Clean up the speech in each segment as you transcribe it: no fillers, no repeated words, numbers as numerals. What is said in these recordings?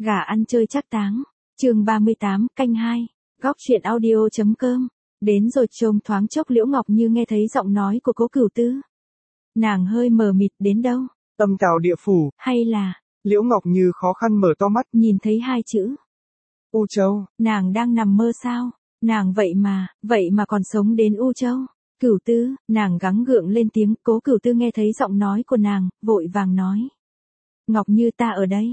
Gà ăn chơi trác táng. Chương 38, canh 2. Góc truyện audio.com. Đến rồi, trông thoáng chốc Liễu Ngọc Như nghe thấy giọng nói của Cố Cửu Tư. Nàng hơi mờ mịt, đến đâu? Âm Tào Địa Phủ. Hay là... Liễu Ngọc Như khó khăn mở to mắt, nhìn thấy hai chữ U Châu. Nàng đang nằm mơ sao? Nàng vậy mà còn sống đến U Châu. Cửu Tư, nàng gắng gượng lên tiếng. Cố Cửu Tư nghe thấy giọng nói của nàng, vội vàng nói. Ngọc Như, ta ở đây.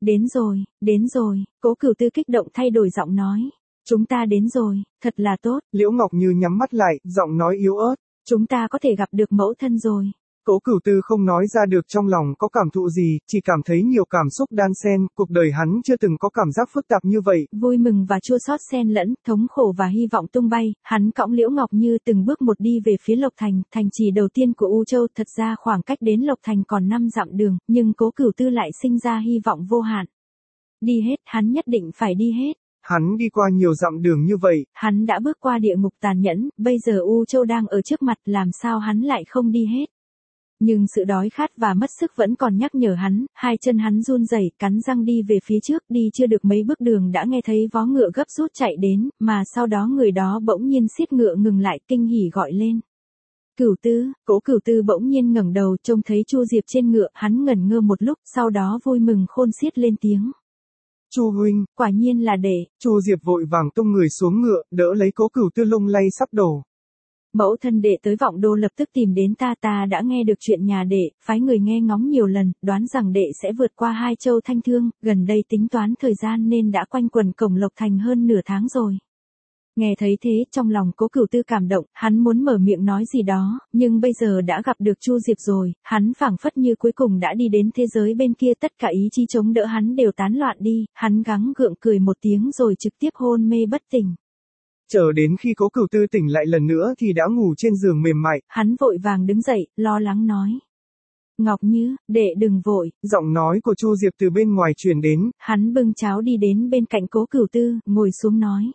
Đến rồi. Cố Cửu Tư kích động thay đổi giọng nói. Chúng ta đến rồi, thật là tốt. Liễu Ngọc Như nhắm mắt lại, giọng nói yếu ớt. Chúng ta có thể gặp được mẫu thân rồi. Cố Cửu Tư không nói ra được trong lòng có cảm thụ gì, chỉ cảm thấy nhiều cảm xúc đan xen, cuộc đời hắn chưa từng có cảm giác phức tạp như vậy. Vui mừng và chua xót xen lẫn, thống khổ và hy vọng tung bay, hắn cõng Liễu Ngọc Như từng bước một đi về phía Lộc Thành, thành trì đầu tiên của U Châu. Thật ra khoảng cách đến Lộc Thành còn 5 dặm đường, nhưng Cố Cửu Tư lại sinh ra hy vọng vô hạn. Đi hết, hắn nhất định phải đi hết. Hắn đi qua nhiều dặm đường như vậy. Hắn đã bước qua địa ngục tàn nhẫn, bây giờ U Châu đang ở trước mặt, làm sao hắn lại không đi hết. Nhưng sự đói khát và mất sức vẫn còn nhắc nhở hắn, hai chân hắn run rẩy, cắn răng đi về phía trước, đi chưa được mấy bước đường đã nghe thấy vó ngựa gấp rút chạy đến, mà sau đó người đó bỗng nhiên siết ngựa ngừng lại, kinh hỉ gọi lên. Cửu Tư. Cố Cửu Tư bỗng nhiên ngẩng đầu, trông thấy Chu Diệp trên ngựa, hắn ngẩn ngơ một lúc, sau đó vui mừng khôn xiết lên tiếng. Chu huynh. Quả nhiên là đệ. Chu Diệp vội vàng tung người xuống ngựa, đỡ lấy Cố Cửu Tư lung lay sắp đổ. Mẫu thân đệ tới Vọng Đô lập tức tìm đến ta đã nghe được chuyện nhà đệ, phái người nghe ngóng nhiều lần, đoán rằng đệ sẽ vượt qua hai châu Thanh Thương, gần đây tính toán thời gian nên đã quanh quẩn cổng Lộc Thành hơn nửa tháng rồi. Nghe thấy thế, trong lòng Cố Cửu Tư cảm động, hắn muốn mở miệng nói gì đó, nhưng bây giờ đã gặp được Chu Diệp rồi, hắn phảng phất như cuối cùng đã đi đến thế giới bên kia, tất cả ý chí chống đỡ hắn đều tán loạn đi, hắn gắng gượng cười một tiếng rồi trực tiếp hôn mê bất tỉnh. Chờ đến khi Cố Cửu Tư tỉnh lại lần nữa thì đã ngủ trên giường mềm mại. Hắn vội vàng đứng dậy, lo lắng nói. Ngọc Như, đệ đừng vội. Giọng nói của Chu Diệp từ bên ngoài truyền đến. Hắn bưng cháo đi đến bên cạnh Cố Cửu Tư, ngồi xuống nói.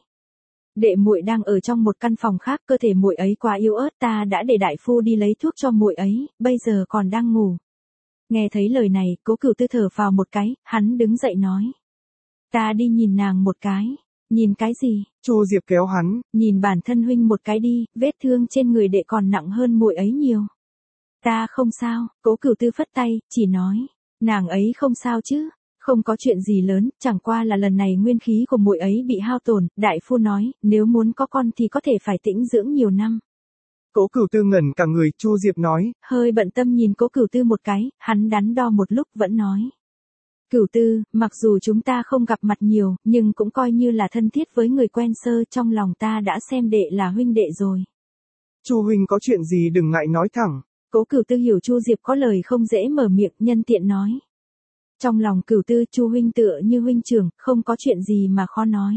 Đệ muội đang ở trong một căn phòng khác, cơ thể muội ấy quá yếu ớt, ta đã để đại phu đi lấy thuốc cho muội ấy, bây giờ còn đang ngủ. Nghe thấy lời này, Cố Cửu Tư thở phào một cái, hắn đứng dậy nói. Ta đi nhìn nàng một cái. Nhìn cái gì? Chu Diệp kéo hắn. Nhìn bản thân huynh một cái đi, vết thương trên người đệ còn nặng hơn muội ấy nhiều. Ta không sao. Cố Cửu Tư phất tay, chỉ nói. Nàng ấy không sao chứ. Không có chuyện gì lớn, chẳng qua là lần này nguyên khí của muội ấy bị hao tổn, đại phu nói, nếu muốn có con thì có thể phải tĩnh dưỡng nhiều năm. Cố Cửu Tư ngẩn cả người, Chu Diệp nói. Hơi bận tâm nhìn Cố Cửu Tư một cái, hắn đắn đo một lúc vẫn nói. Cửu Tư, mặc dù chúng ta không gặp mặt nhiều, nhưng cũng coi như là thân thiết với người quen sơ, trong lòng ta đã xem đệ là huynh đệ rồi. Chu huynh có chuyện gì đừng ngại nói thẳng. Cố Cửu Tư hiểu Chu Diệp có lời không dễ mở miệng, nhân tiện nói. Trong lòng Cửu Tư, Chu huynh tựa như huynh trưởng, không có chuyện gì mà khó nói.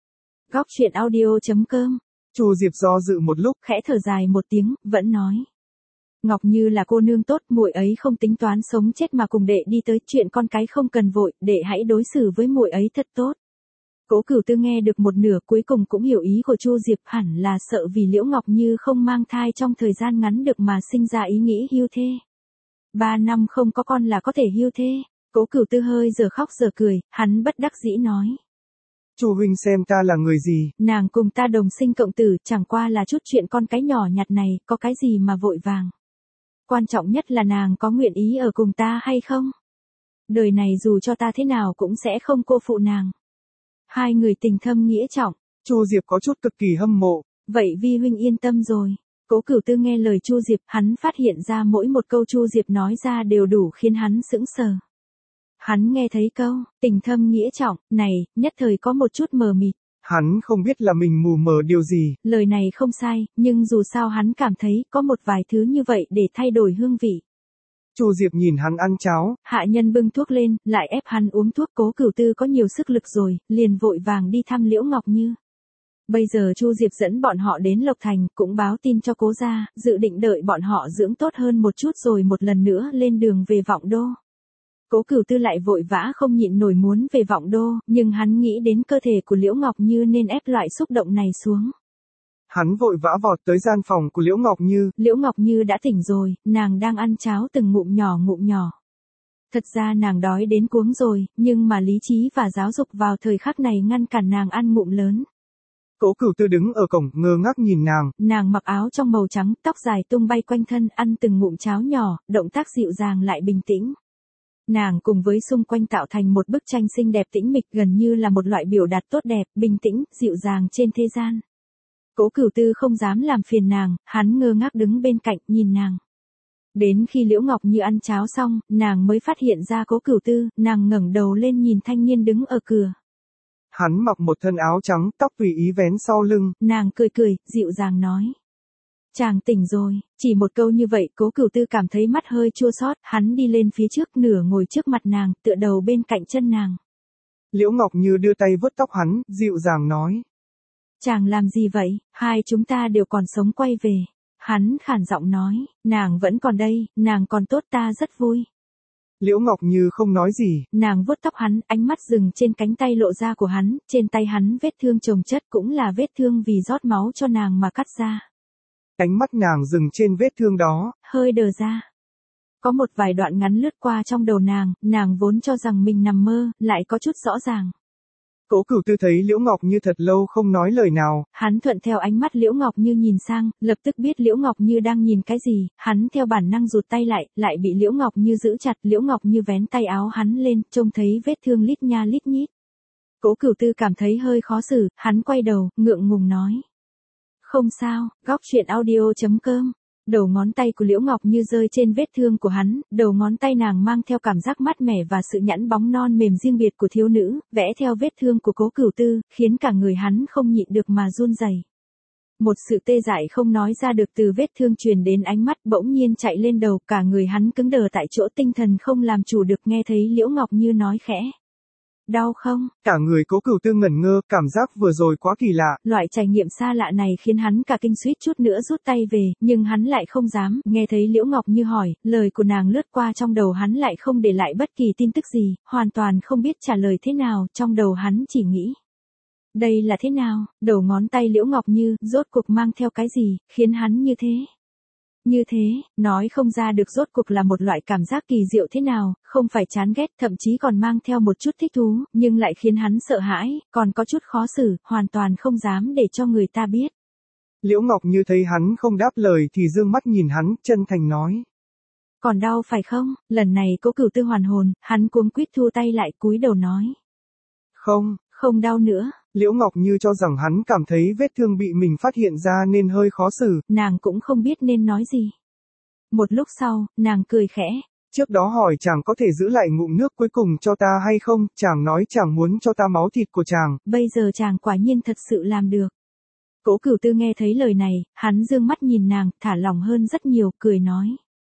Góc truyện audio.com. Chu Diệp do dự một lúc, khẽ thở dài một tiếng, vẫn nói. Ngọc Như là cô nương tốt, muội ấy không tính toán sống chết mà cùng đệ đi tới, chuyện con cái không cần vội, đệ hãy đối xử với muội ấy thật tốt. Cố Cửu Tư nghe được một nửa, cuối cùng cũng hiểu ý của Chu Diệp, hẳn là sợ vì Liễu Ngọc Như không mang thai trong thời gian ngắn được mà sinh ra ý nghĩ hưu thê. 3 năm không có con là có thể hưu thê. Cố Cửu Tư hơi giờ khóc giờ cười, hắn bất đắc dĩ nói. Chu huynh xem ta là người gì? Nàng cùng ta đồng sinh cộng tử, chẳng qua là chút chuyện con cái nhỏ nhặt này, có cái gì mà vội vàng. Quan trọng nhất là nàng có nguyện ý ở cùng ta hay không? Đời này dù cho ta thế nào cũng sẽ không cô phụ nàng. Hai người tình thâm nghĩa trọng. Chu Diệp có chút cực kỳ hâm mộ. Vậy vi huynh yên tâm rồi. Cố Cửu Tư nghe lời Chu Diệp, hắn phát hiện ra mỗi một câu Chu Diệp nói ra đều đủ khiến hắn sững sờ. Hắn nghe thấy câu, tình thâm nghĩa trọng, này, nhất thời có một chút mờ mịt. Hắn không biết là mình mù mờ điều gì. Lời này không sai, nhưng dù sao hắn cảm thấy có một vài thứ như vậy để thay đổi hương vị. Chu Diệp nhìn hắn ăn cháo. Hạ nhân bưng thuốc lên, lại ép hắn uống thuốc. Cố Cửu Tư có nhiều sức lực rồi, liền vội vàng đi thăm Liễu Ngọc Như. Bây giờ Chu Diệp dẫn bọn họ đến Lộc Thành, cũng báo tin cho Cố gia, dự định đợi bọn họ dưỡng tốt hơn một chút rồi một lần nữa lên đường về Vọng Đô. Cố Cửu Tư lại vội vã không nhịn nổi muốn về Vọng Đô, nhưng hắn nghĩ đến cơ thể của Liễu Ngọc Như nên ép loại xúc động này xuống. Hắn vội vã vọt tới gian phòng của Liễu Ngọc Như. Liễu Ngọc Như đã tỉnh rồi, nàng đang ăn cháo từng ngụm nhỏ ngụm nhỏ. Thật ra nàng đói đến cuống rồi, nhưng mà lý trí và giáo dục vào thời khắc này ngăn cản nàng ăn ngụm lớn. Cố Cửu Tư đứng ở cổng, ngơ ngác nhìn nàng. Nàng mặc áo trong màu trắng, tóc dài tung bay quanh thân, ăn từng ngụm cháo nhỏ, động tác dịu dàng lại bình tĩnh. Nàng cùng với xung quanh tạo thành một bức tranh xinh đẹp tĩnh mịch, gần như là một loại biểu đạt tốt đẹp, bình tĩnh, dịu dàng trên thế gian. Cố Cửu Tư không dám làm phiền nàng, hắn ngơ ngác đứng bên cạnh nhìn nàng. Đến khi Liễu Ngọc Như ăn cháo xong, nàng mới phát hiện ra Cố Cửu Tư, nàng ngẩng đầu lên nhìn thanh niên đứng ở cửa. Hắn mặc một thân áo trắng, tóc tùy ý vén sau lưng. Nàng cười cười, dịu dàng nói. Chàng tỉnh rồi, chỉ một câu như vậy Cố Cửu Tư cảm thấy mắt hơi chua xót, hắn đi lên phía trước nửa ngồi trước mặt nàng, tựa đầu bên cạnh chân nàng. Liễu Ngọc Như đưa tay vuốt tóc hắn, dịu dàng nói. Chàng làm gì vậy, hai chúng ta đều còn sống quay về. Hắn khản giọng nói, nàng vẫn còn đây, nàng còn tốt, ta rất vui. Liễu Ngọc Như không nói gì. Nàng vuốt tóc hắn, ánh mắt dừng trên cánh tay lộ ra của hắn, trên tay hắn vết thương chồng chất cũng là vết thương vì rót máu cho nàng mà cắt ra. Ánh mắt nàng dừng trên vết thương đó, hơi đờ ra. Có một vài đoạn ngắn lướt qua trong đầu nàng vốn cho rằng mình nằm mơ, lại có chút rõ ràng. Cố Cửu Tư thấy Liễu Ngọc Như thật lâu không nói lời nào. Hắn thuận theo ánh mắt Liễu Ngọc Như nhìn sang, lập tức biết Liễu Ngọc Như đang nhìn cái gì, hắn theo bản năng rụt tay lại bị Liễu Ngọc Như giữ chặt, Liễu Ngọc Như vén tay áo hắn lên, trông thấy vết thương lít nha lít nhít. Cố Cửu Tư cảm thấy hơi khó xử, hắn quay đầu, ngượng ngùng nói. Không sao, góc truyện audio.com. Đầu ngón tay của Liễu Ngọc Như rơi trên vết thương của hắn, đầu ngón tay nàng mang theo cảm giác mát mẻ và sự nhẵn bóng non mềm riêng biệt của thiếu nữ, vẽ theo vết thương của Cố Cửu Tư, khiến cả người hắn không nhịn được mà run rẩy. Một sự tê dại không nói ra được từ vết thương truyền đến ánh mắt bỗng nhiên chạy lên đầu, cả người hắn cứng đờ tại chỗ, tinh thần không làm chủ được, nghe thấy Liễu Ngọc Như nói khẽ. Đau không? Cả người Cố Cửu Tư ngẩn ngơ, cảm giác vừa rồi quá kỳ lạ. Loại trải nghiệm xa lạ này khiến hắn cả kinh, suýt chút nữa rút tay về, nhưng hắn lại không dám, nghe thấy Liễu Ngọc Như hỏi, lời của nàng lướt qua trong đầu hắn lại không để lại bất kỳ tin tức gì, hoàn toàn không biết trả lời thế nào, trong đầu hắn chỉ nghĩ. Đây là thế nào, đầu ngón tay Liễu Ngọc Như, rốt cuộc mang theo cái gì, khiến hắn như thế. Như thế, nói không ra được rốt cuộc là một loại cảm giác kỳ diệu thế nào, không phải chán ghét, thậm chí còn mang theo một chút thích thú, nhưng lại khiến hắn sợ hãi, còn có chút khó xử, hoàn toàn không dám để cho người ta biết. Liễu Ngọc Như thấy hắn không đáp lời thì dương mắt nhìn hắn, chân thành nói. Còn đau phải không? Lần này Cố Cửu Tư hoàn hồn, hắn cuống quýt thu tay lại, cúi đầu nói. Không đau nữa. Liễu Ngọc Như cho rằng hắn cảm thấy vết thương bị mình phát hiện ra nên hơi khó xử. Nàng cũng không biết nên nói gì. Một lúc sau, nàng cười khẽ. Trước đó hỏi chàng có thể giữ lại ngụm nước cuối cùng cho ta hay không, chàng nói chàng muốn cho ta máu thịt của chàng. Bây giờ chàng quả nhiên thật sự làm được. Cố Cửu Tư nghe thấy lời này, hắn dương mắt nhìn nàng, thả lỏng hơn rất nhiều, cười nói.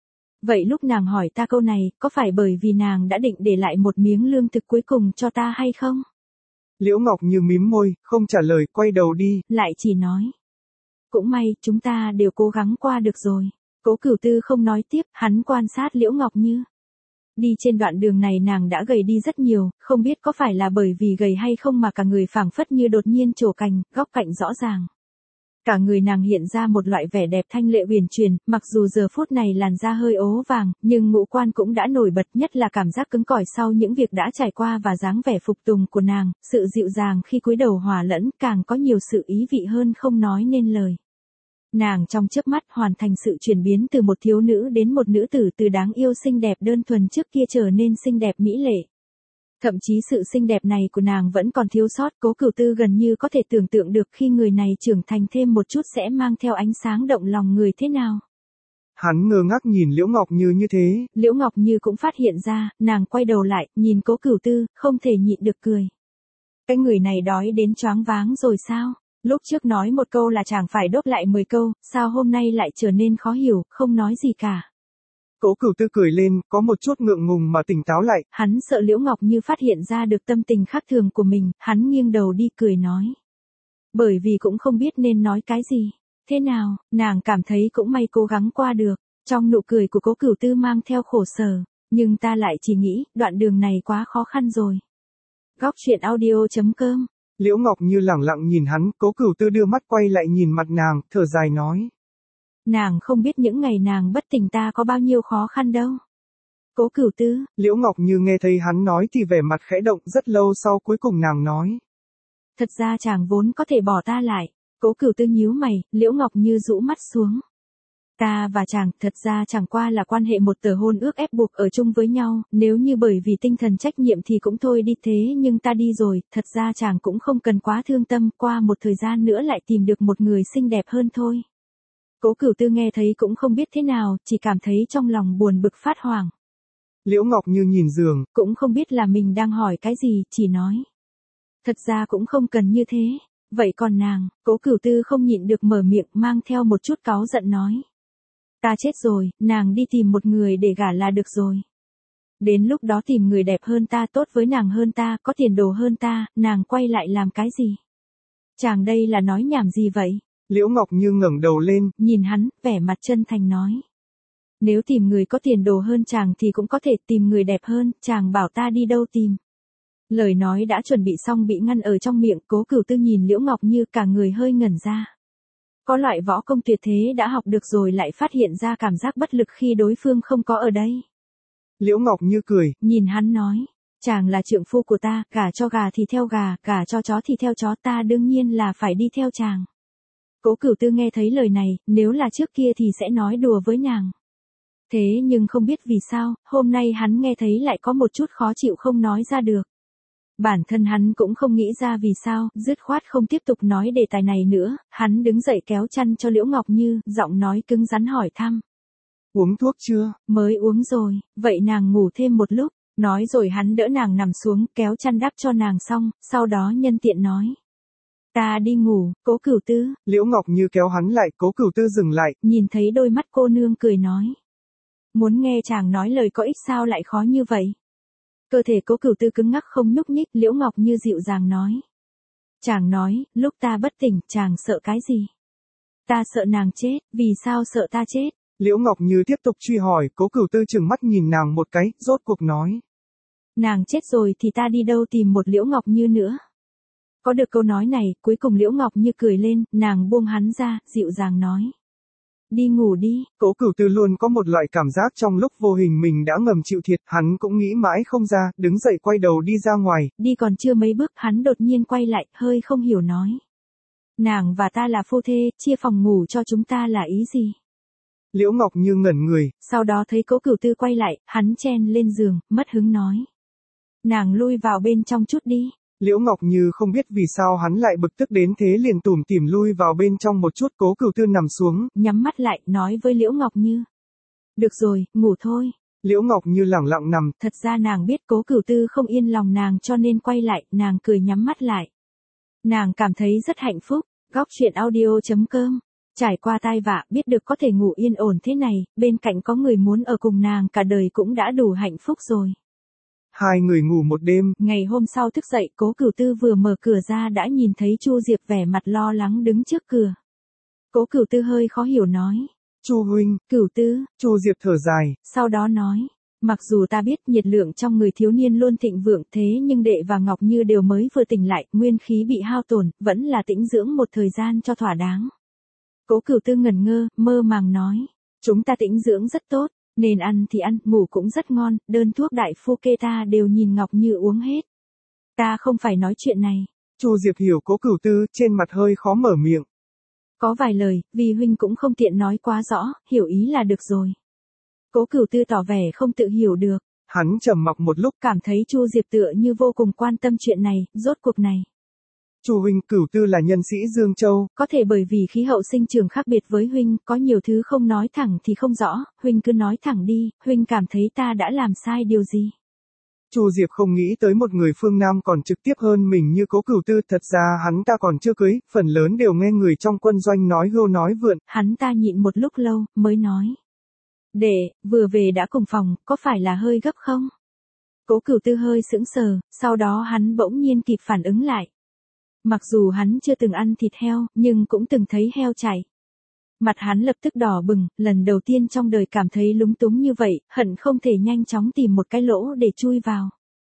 Vậy lúc nàng hỏi ta câu này, có phải bởi vì nàng đã định để lại một miếng lương thực cuối cùng cho ta hay không? Liễu Ngọc Như mím môi, không trả lời, quay đầu đi. Lại chỉ nói. Cũng may, chúng ta đều cố gắng qua được rồi. Cố Cửu Tư không nói tiếp, hắn quan sát Liễu Ngọc Như. Đi trên đoạn đường này nàng đã gầy đi rất nhiều, không biết có phải là bởi vì gầy hay không mà cả người phảng phất như đột nhiên trổ cành, góc cạnh rõ ràng. Cả người nàng hiện ra một loại vẻ đẹp thanh lệ uyển chuyển, mặc dù giờ phút này làn da hơi ố vàng, nhưng ngũ quan cũng đã nổi bật, nhất là cảm giác cứng cỏi sau những việc đã trải qua và dáng vẻ phục tùng của nàng, sự dịu dàng khi cúi đầu hòa lẫn, càng có nhiều sự ý vị hơn không nói nên lời. Nàng trong chớp mắt hoàn thành sự chuyển biến từ một thiếu nữ đến một nữ tử, từ đáng yêu xinh đẹp đơn thuần trước kia trở nên xinh đẹp mỹ lệ. Thậm chí sự xinh đẹp này của nàng vẫn còn thiếu sót, Cố Cửu Tư gần như có thể tưởng tượng được khi người này trưởng thành thêm một chút sẽ mang theo ánh sáng động lòng người thế nào. Hắn ngơ ngác nhìn Liễu Ngọc Như thế. Liễu Ngọc Như cũng phát hiện ra, nàng quay đầu lại, nhìn Cố Cửu Tư, không thể nhịn được cười. Cái người này đói đến choáng váng rồi sao? Lúc trước nói một câu là chàng phải đốt lại 10 câu, sao hôm nay lại trở nên khó hiểu, không nói gì cả. Cố Cửu Tư cười lên, có một chút ngượng ngùng mà tỉnh táo lại. Hắn sợ Liễu Ngọc Như phát hiện ra được tâm tình khác thường của mình, hắn nghiêng đầu đi cười nói. Bởi vì cũng không biết nên nói cái gì. Thế nào, nàng cảm thấy cũng may cố gắng qua được. Trong nụ cười của Cố Cửu Tư mang theo khổ sở, nhưng ta lại chỉ nghĩ, đoạn đường này quá khó khăn rồi. Góc truyện audio.com. Liễu Ngọc Như lẳng lặng nhìn hắn, Cố Cửu Tư đưa mắt quay lại nhìn mặt nàng, thở dài nói. Nàng không biết những ngày nàng bất tỉnh ta có bao nhiêu khó khăn đâu. Cố Cửu Tư. Liễu Ngọc Như nghe thấy hắn nói thì vẻ mặt khẽ động, rất lâu sau cuối cùng nàng nói. Thật ra chàng vốn có thể bỏ ta lại. Cố Cửu Tư nhíu mày, Liễu Ngọc Như rũ mắt xuống. Ta và chàng thật ra chẳng qua là quan hệ một tờ hôn ước ép buộc ở chung với nhau, nếu như bởi vì tinh thần trách nhiệm thì cũng thôi đi, thế nhưng ta đi rồi, thật ra chàng cũng không cần quá thương tâm, qua một thời gian nữa lại tìm được một người xinh đẹp hơn thôi. Cố Cửu Tư nghe thấy cũng không biết thế nào, chỉ cảm thấy trong lòng buồn bực phát hoảng. Liễu Ngọc Như nhìn giường, cũng không biết là mình đang hỏi cái gì, chỉ nói. Thật ra cũng không cần như thế. Vậy còn nàng, Cố Cửu Tư không nhịn được mở miệng, mang theo một chút cáu giận nói. Ta chết rồi, nàng đi tìm một người để gả là được rồi. Đến lúc đó tìm người đẹp hơn ta, tốt với nàng hơn ta, có tiền đồ hơn ta, nàng quay lại làm cái gì? Chàng đây là nói nhảm gì vậy? Liễu Ngọc Như ngẩng đầu lên, nhìn hắn, vẻ mặt chân thành nói. Nếu tìm người có tiền đồ hơn chàng thì cũng có thể tìm người đẹp hơn, chàng bảo ta đi đâu tìm. Lời nói đã chuẩn bị xong bị ngăn ở trong miệng, Cố Cửu Tư nhìn Liễu Ngọc Như cả người hơi ngẩn ra. Có loại võ công tuyệt thế đã học được rồi lại phát hiện ra cảm giác bất lực khi đối phương không có ở đây. Liễu Ngọc Như cười, nhìn hắn nói, chàng là trượng phu của ta, gả cho gà thì theo gà, gả cho chó thì theo chó, ta đương nhiên là phải đi theo chàng. Cố Cửu Tư nghe thấy lời này, nếu là trước kia thì sẽ nói đùa với nàng. Thế nhưng không biết vì sao, hôm nay hắn nghe thấy lại có một chút khó chịu không nói ra được. Bản thân hắn cũng không nghĩ ra vì sao, dứt khoát không tiếp tục nói đề tài này nữa, hắn đứng dậy kéo chăn cho Liễu Ngọc Như, giọng nói cứng rắn hỏi thăm. Uống thuốc chưa? Mới uống rồi, vậy nàng ngủ thêm một lúc, nói rồi hắn đỡ nàng nằm xuống, kéo chăn đắp cho nàng xong, sau đó nhân tiện nói. Ta đi ngủ, Cố Cửu Tư. Liễu Ngọc Như kéo hắn lại, Cố Cửu Tư dừng lại. Nhìn thấy đôi mắt cô nương cười nói. Muốn nghe chàng nói lời có ích sao lại khó như vậy? Cơ thể Cố Cửu Tư cứng ngắc không nhúc nhích, Liễu Ngọc Như dịu dàng nói. Chàng nói, lúc ta bất tỉnh, chàng sợ cái gì? Ta sợ nàng chết, vì sao sợ ta chết? Liễu Ngọc Như tiếp tục truy hỏi, Cố Cửu Tư trừng mắt nhìn nàng một cái, rốt cuộc nói. Nàng chết rồi thì ta đi đâu tìm một Liễu Ngọc Như nữa? Có được câu nói này, cuối cùng Liễu Ngọc Như cười lên, nàng buông hắn ra, dịu dàng nói. Đi ngủ đi. Cố Cửu Tư luôn có một loại cảm giác trong lúc vô hình mình đã ngầm chịu thiệt, hắn cũng nghĩ mãi không ra, đứng dậy quay đầu đi ra ngoài. Đi còn chưa mấy bước, hắn đột nhiên quay lại, hơi không hiểu nói. Nàng và ta là phu thê, chia phòng ngủ cho chúng ta là ý gì? Liễu Ngọc Như ngẩn người. Sau đó thấy Cố Cửu Tư quay lại, hắn chen lên giường, mất hứng nói. Nàng lui vào bên trong chút đi. Liễu Ngọc Như không biết vì sao hắn lại bực tức đến thế liền tủm tỉm lui vào bên trong một chút, Cố Cửu Tư nằm xuống, nhắm mắt lại, nói với Liễu Ngọc Như. Được rồi, ngủ thôi. Liễu Ngọc Như lẳng lặng nằm. Thật ra nàng biết Cố Cửu Tư không yên lòng nàng cho nên quay lại, nàng cười nhắm mắt lại. Nàng cảm thấy rất hạnh phúc. Góc truyện audio.com. Trải qua tai vạ, biết được có thể ngủ yên ổn thế này, bên cạnh có người muốn ở cùng nàng cả đời cũng đã đủ hạnh phúc rồi. Hai người ngủ một đêm. Ngày hôm sau thức dậy, Cố Cửu Tư vừa mở cửa ra đã nhìn thấy Chu Diệp vẻ mặt lo lắng đứng trước cửa. Cố Cửu Tư hơi khó hiểu nói. Chu huynh. Cửu Tư. Chu Diệp thở dài. Sau đó nói. Mặc dù ta biết nhiệt lượng trong người thiếu niên luôn thịnh vượng, thế nhưng đệ và Ngọc Như đều mới vừa tỉnh lại, nguyên khí bị hao tổn, vẫn là tĩnh dưỡng một thời gian cho thỏa đáng. Cố Cửu Tư ngẩn ngơ, mơ màng nói. Chúng ta tĩnh dưỡng rất tốt, nên ăn thì ăn, ngủ cũng rất ngon, đơn thuốc đại phu kê ta đều nhìn Ngọc Như uống hết. Ta không phải nói chuyện này. Chu Diệp hiểu Cố Cửu Tư, trên mặt hơi khó mở miệng. Có vài lời, vì huynh cũng không tiện nói quá rõ, hiểu ý là được rồi. Cố Cửu Tư tỏ vẻ không tự hiểu được. Hắn trầm mặc một lúc, cảm thấy Chu Diệp tựa như vô cùng quan tâm chuyện này, rốt cuộc này. Chu huynh, Cửu Tư là nhân sĩ Dương Châu. Có thể bởi vì khí hậu sinh trường khác biệt với huynh, có nhiều thứ không nói thẳng thì không rõ, huynh cứ nói thẳng đi, huynh cảm thấy ta đã làm sai điều gì. Chu Diệp không nghĩ tới một người phương Nam còn trực tiếp hơn mình như Cố Cửu Tư, thật ra hắn ta còn chưa cưới, phần lớn đều nghe người trong quân doanh nói hưu nói vượn. Hắn ta nhịn một lúc lâu, mới nói. Đệ, vừa về đã cùng phòng, có phải là hơi gấp không? Cố Cửu Tư hơi sững sờ, sau đó hắn bỗng nhiên kịp phản ứng lại. Mặc dù hắn chưa từng ăn thịt heo, nhưng cũng từng thấy heo chạy. Mặt hắn lập tức đỏ bừng, lần đầu tiên trong đời cảm thấy lúng túng như vậy, hận không thể nhanh chóng tìm một cái lỗ để chui vào.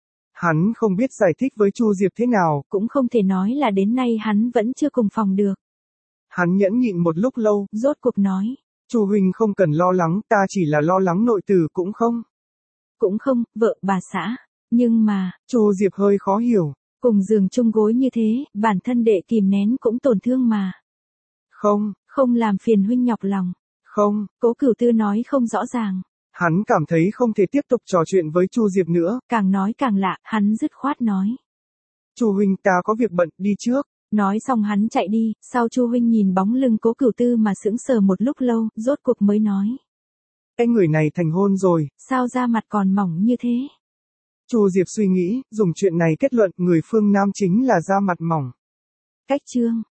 Hắn không biết giải thích với Chu Diệp thế nào, cũng không thể nói là đến nay hắn vẫn chưa cùng phòng được. Hắn nhẫn nhịn một lúc lâu, rốt cuộc nói. Chu huynh không cần lo lắng, ta chỉ là lo lắng nội tử cũng không. Cũng không, vợ bà xã. Nhưng mà, Chu Diệp hơi khó hiểu. cùng giường chung gối như thế, bản thân đệ kìm nén cũng tổn thương mà. Không, Không làm phiền huynh nhọc lòng. không. Cố Cửu Tư nói không rõ ràng. Hắn cảm thấy không thể tiếp tục trò chuyện với Chu Diệp nữa. Càng nói càng lạ, hắn dứt khoát nói. Chu huynh ta có việc bận, đi trước. Nói xong hắn chạy đi, sau Chu huynh nhìn bóng lưng Cố Cửu Tư mà sững sờ một lúc lâu, rốt cuộc mới nói. Cái người này thành hôn rồi. Sao da mặt còn mỏng như thế? Chu Diệp suy nghĩ, dùng chuyện này kết luận người phương Nam chính là da mặt mỏng. Cách chương